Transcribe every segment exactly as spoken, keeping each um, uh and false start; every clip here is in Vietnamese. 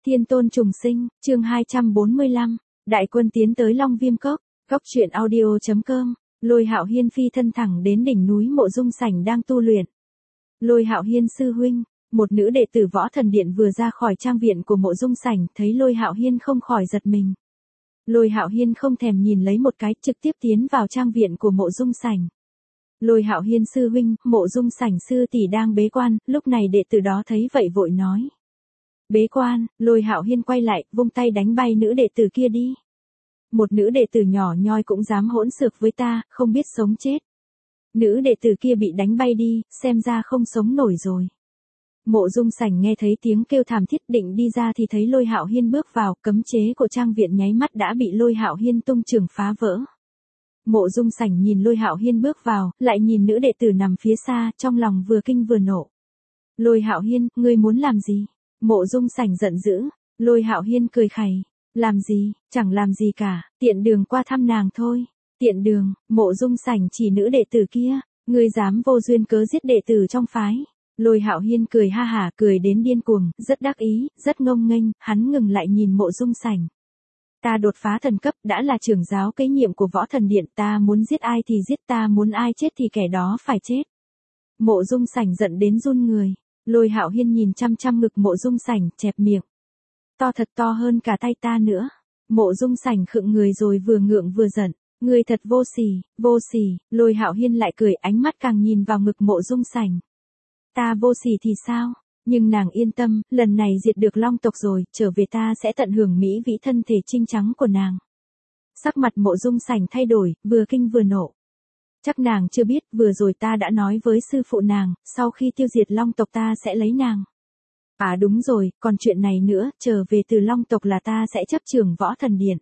Thiên tôn trùng sinh, chương hai trăm bốn mươi lăm, đại quân tiến tới Long Viêm Cốc, góc truyện audio.com, Lôi Hạo Hiên phi thân thẳng đến đỉnh núi Mộ Dung Sảnh đang tu luyện. Lôi Hạo Hiên sư huynh, một nữ đệ tử Võ Thần Điện vừa ra khỏi trang viện của Mộ Dung Sảnh, thấy Lôi Hạo Hiên không khỏi giật mình. Lôi Hạo Hiên không thèm nhìn lấy một cái, trực tiếp tiến vào trang viện của Mộ Dung Sảnh. Lôi Hạo Hiên sư huynh, Mộ Dung Sảnh sư tỷ đang bế quan, lúc này đệ tử đó thấy vậy vội nói. Bế quan, Lôi Hạo Hiên quay lại, vung tay đánh bay nữ đệ tử kia đi. Một nữ đệ tử nhỏ nhoi cũng dám hỗn xược với ta, không biết sống chết. Nữ đệ tử kia bị đánh bay đi, xem ra không sống nổi rồi. Mộ Dung Sảnh nghe thấy tiếng kêu thảm thiết, định đi ra thì thấy Lôi Hạo Hiên bước vào, cấm chế của trang viện nháy mắt đã bị Lôi Hạo Hiên tung trường phá vỡ. Mộ Dung Sảnh nhìn Lôi Hạo Hiên bước vào, lại nhìn nữ đệ tử nằm phía xa, trong lòng vừa kinh vừa nộ. Lôi Hạo Hiên, ngươi muốn làm gì? Mộ Dung Sảnh giận dữ. Lôi Hạo Hiên cười khẩy. Làm gì, chẳng làm gì cả, tiện đường qua thăm nàng thôi. Tiện đường, Mộ Dung Sảnh chỉ nữ đệ tử kia, ngươi dám vô duyên cớ giết đệ tử trong phái. Lôi Hạo Hiên cười ha hả, cười đến điên cuồng, rất đắc ý, rất ngông nghênh, hắn ngừng lại nhìn Mộ Dung Sảnh. Ta đột phá thần cấp, đã là trưởng giáo kế nhiệm của Võ Thần Điện, ta muốn giết ai thì giết, ta muốn ai chết thì kẻ đó phải chết. Mộ Dung Sảnh giận đến run người. Lôi Hạo Hiên nhìn chăm chăm ngực Mộ Dung Sảnh, chẹp miệng. To thật, to hơn cả tay ta nữa. Mộ Dung Sảnh khựng người rồi vừa ngượng vừa giận. Người thật vô sỉ, vô sỉ. Lôi Hạo Hiên lại cười, ánh mắt càng nhìn vào ngực Mộ Dung Sảnh. Ta vô sỉ thì sao? Nhưng nàng yên tâm, lần này diệt được Long tộc rồi, trở về ta sẽ tận hưởng mỹ vĩ thân thể trinh trắng của nàng. Sắc mặt Mộ Dung Sảnh thay đổi, vừa kinh vừa nộ. Chắc nàng chưa biết, vừa rồi ta đã nói với sư phụ nàng, sau khi tiêu diệt Long tộc ta sẽ lấy nàng. À đúng rồi, còn chuyện này nữa, trở về từ Long tộc là ta sẽ chấp trưởng Võ Thần Điện.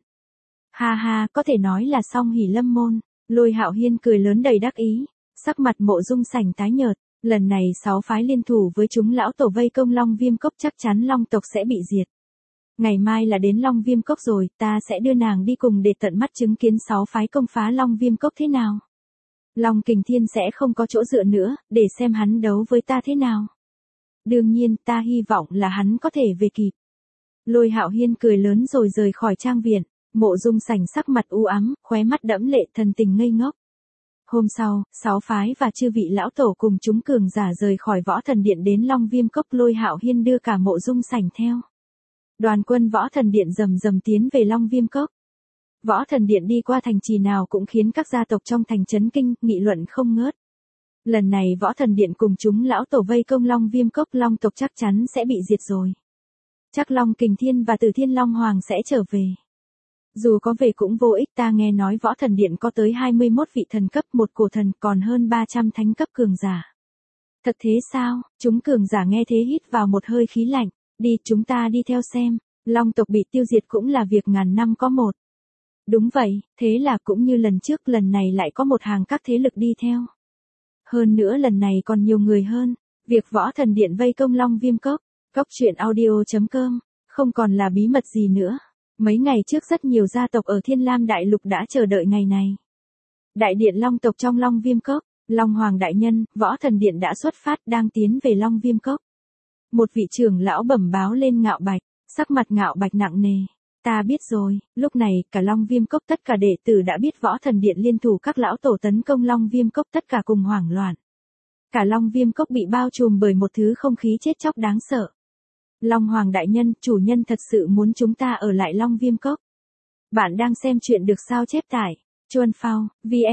Ha ha, có thể nói là song hỷ lâm môn. Lôi Hạo Hiên cười lớn đầy đắc ý. Sắc mặt Mộ Dung Sảnh tái nhợt. Lần này sáu phái liên thủ với chúng lão tổ vây công Long Viêm Cốc, chắc chắn Long tộc sẽ bị diệt. Ngày mai là đến Long Viêm Cốc rồi, ta sẽ đưa nàng đi cùng để tận mắt chứng kiến sáu phái công phá Long Viêm Cốc thế nào. Long Kình Thiên sẽ không có chỗ dựa nữa, để xem hắn đấu với ta thế nào. Đương nhiên, ta hy vọng là hắn có thể về kịp. Lôi Hạo Hiên cười lớn rồi rời khỏi trang viện. Mộ Dung Sảnh sắc mặt u ám, khóe mắt đẫm lệ, thần tình ngây ngốc. Hôm sau, sáu phái và chư vị lão tổ cùng chúng cường giả rời khỏi Võ Thần Điện đến Long Viêm Cốc. Lôi Hạo Hiên đưa cả Mộ Dung Sảnh theo. Đoàn quân Võ Thần Điện rầm rầm tiến về Long Viêm Cốc. Võ Thần Điện đi qua thành trì nào cũng khiến các gia tộc trong thành chấn kinh, nghị luận không ngớt. Lần này Võ Thần Điện cùng chúng lão tổ vây công Long Viêm Cốc, Long tộc chắc chắn sẽ bị diệt rồi. Chắc Long Kình Thiên và Từ Thiên Long Hoàng sẽ trở về. Dù có về cũng vô ích, ta nghe nói Võ Thần Điện có tới hai mươi mốt vị thần cấp, một cổ thần, còn hơn ba trăm thánh cấp cường giả. Thật thế sao? Chúng cường giả nghe thế hít vào một hơi khí lạnh. Đi, chúng ta đi theo xem. Long tộc bị tiêu diệt cũng là việc ngàn năm có một. Đúng vậy, thế là cũng như lần trước, lần này lại có một hàng các thế lực đi theo. Hơn nữa lần này còn nhiều người hơn. Việc Võ Thần Điện vây công Long Viêm Cốc, góc truyện audio.com, không còn là bí mật gì nữa. Mấy ngày trước rất nhiều gia tộc ở Thiên Lam Đại Lục đã chờ đợi ngày này. Đại điện Long tộc trong Long Viêm Cốc, Long Hoàng đại nhân, Võ Thần Điện đã xuất phát, đang tiến về Long Viêm Cốc. Một vị trưởng lão bẩm báo lên Ngạo Bạch, sắc mặt Ngạo Bạch nặng nề. Ta biết rồi. Lúc này, cả Long Viêm Cốc tất cả đệ tử đã biết Võ Thần Điện liên thủ các lão tổ tấn công Long Viêm Cốc, tất cả cùng hoảng loạn. Cả Long Viêm Cốc bị bao trùm bởi một thứ không khí chết chóc đáng sợ. Long Hoàng đại nhân, chủ nhân thật sự muốn chúng ta ở lại Long Viêm Cốc. Bạn đang xem chuyện được sao chép tại chuan phao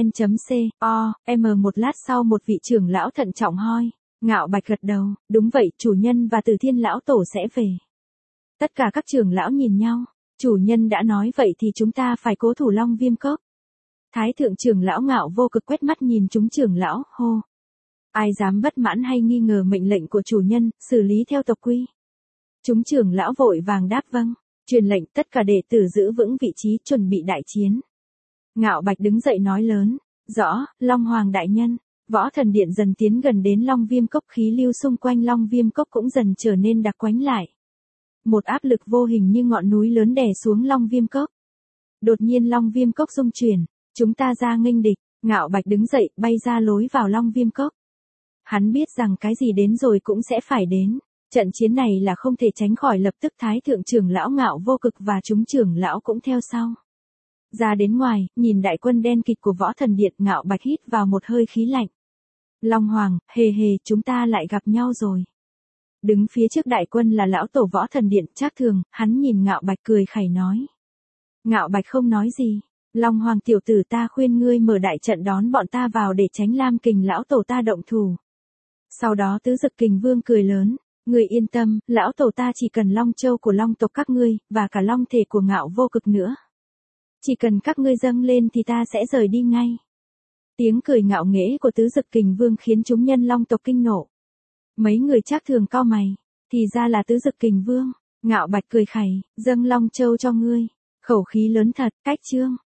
vn.co m. Một lát sau một vị trưởng lão thận trọng hoi. Ngạo Bạch gật đầu, đúng vậy, chủ nhân và Từ Thiên lão tổ sẽ về. Tất cả các trưởng lão nhìn nhau. Chủ nhân đã nói vậy thì chúng ta phải cố thủ Long Viêm Cốc. Thái thượng trưởng lão Ngạo Vô Cực quét mắt nhìn chúng trưởng lão, hô. Ai dám bất mãn hay nghi ngờ mệnh lệnh của chủ nhân, xử lý theo tộc quy. Chúng trưởng lão vội vàng đáp vâng, truyền lệnh tất cả đệ tử giữ vững vị trí, chuẩn bị đại chiến. Ngạo Bạch đứng dậy nói lớn, rõ, Long Hoàng đại nhân. Võ Thần Điện dần tiến gần đến Long Viêm Cốc, khí lưu xung quanh Long Viêm Cốc cũng dần trở nên đặc quánh lại. Một áp lực vô hình như ngọn núi lớn đè xuống Long Viêm Cốc. Đột nhiên Long Viêm Cốc rung chuyển, chúng ta ra nghênh địch. Ngạo Bạch đứng dậy, bay ra lối vào Long Viêm Cốc. Hắn biết rằng cái gì đến rồi cũng sẽ phải đến. Trận chiến này là không thể tránh khỏi, lập tức Thái thượng trưởng lão Ngạo Vô Cực và chúng trưởng lão cũng theo sau. Ra đến ngoài, nhìn đại quân đen kịt của Võ Thần Điện, Ngạo Bạch hít vào một hơi khí lạnh. Long Hoàng, hề hề, chúng ta lại gặp nhau rồi. Đứng phía trước đại quân là lão tổ Võ Thần Điện Trác Thường, hắn nhìn Ngạo Bạch cười khẩy nói. Ngạo Bạch không nói gì. Long Hoàng tiểu tử, ta khuyên ngươi mở đại trận đón bọn ta vào để tránh Lam Kình lão tổ ta động thủ. Sau đó Tứ Dực Kình Vương cười lớn. Ngươi yên tâm, lão tổ ta chỉ cần Long Châu của Long tộc các ngươi, và cả Long thể của Ngạo Vô Cực nữa. Chỉ cần các ngươi dâng lên thì ta sẽ rời đi ngay. Tiếng cười ngạo nghễ của Tứ Dực Kình Vương khiến chúng nhân Long tộc kinh nộ. Mấy người Trác Thường cau mày, thì ra là Tứ Dực Kình Vương. Ngạo Bạch cười khẩy, dâng Long Châu cho ngươi. Khẩu khí lớn thật, cách trương.